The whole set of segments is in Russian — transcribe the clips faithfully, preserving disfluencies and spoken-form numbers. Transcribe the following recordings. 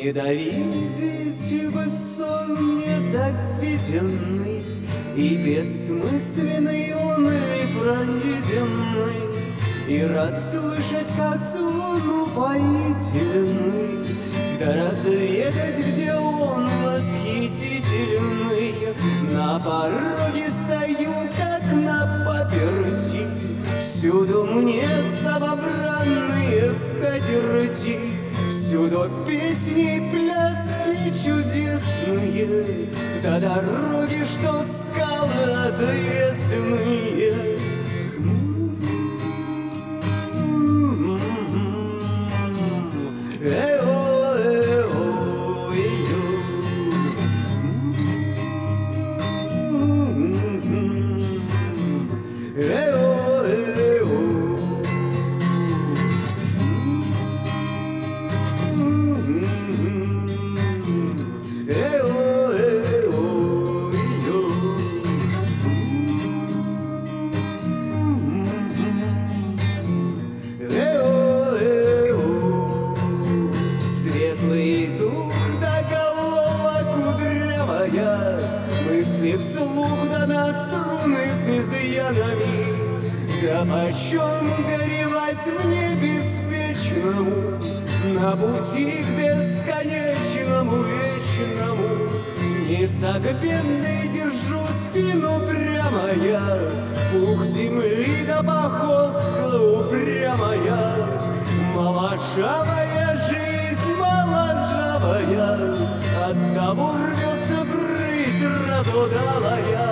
Не довидеть бы сон недовиденный, и бессмысленный он ли провиденный, и расслышать, как звон упоительный, да разведать, где он восхитительный. На пороге стою, как на паперти, всюду мне самобранные скатерти, всюду песни, пляски чудесные, до дороги, что скалы отвесные. Светлый дух да голова кудрявая, мысли вслух да на струны с изъянами. Да почем горевать мне беспечному на пути к бесконечному вечному? Несогбенный держу спину прямо я, пух земли да походка упрямая. Моложавая жизнь, моложавая, оттого рвется врысь разудалая.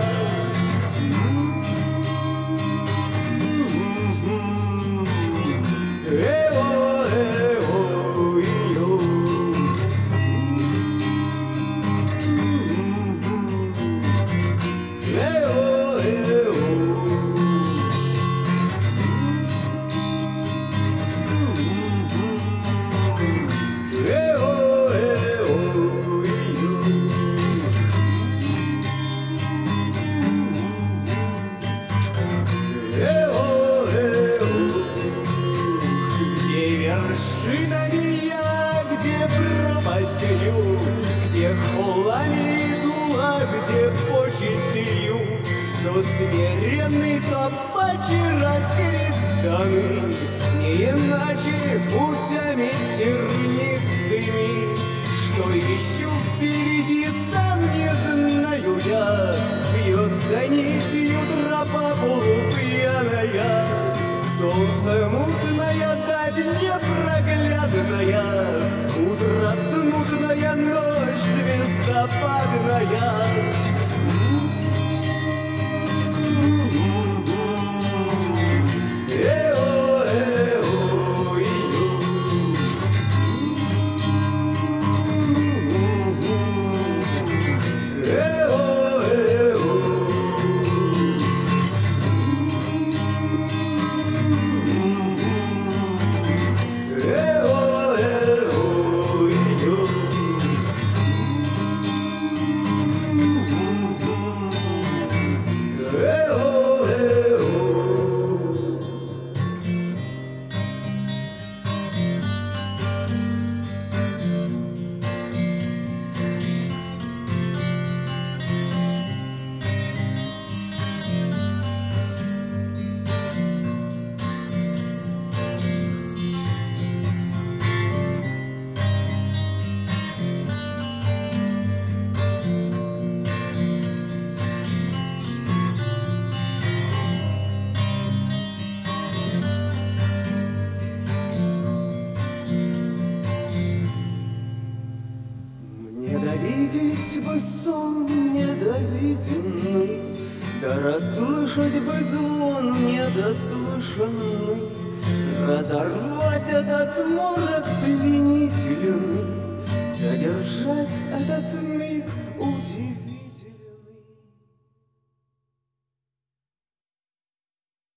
Вершинами я, где пропастью, где холами иду, а где почестью, то смиренный, то паче раскрестанный, не иначе путями тернистыми. Что еще впереди, сам не знаю я, бьется нитью тропа полупьяная. Солнце мутная, даль непроглядная, утро смутная, ночь звездопадная. Видеть бы сон недовиденный, да расслышать бы звон недослышанный, разорвать этот морок пленительный, задержать этот миг удивительный.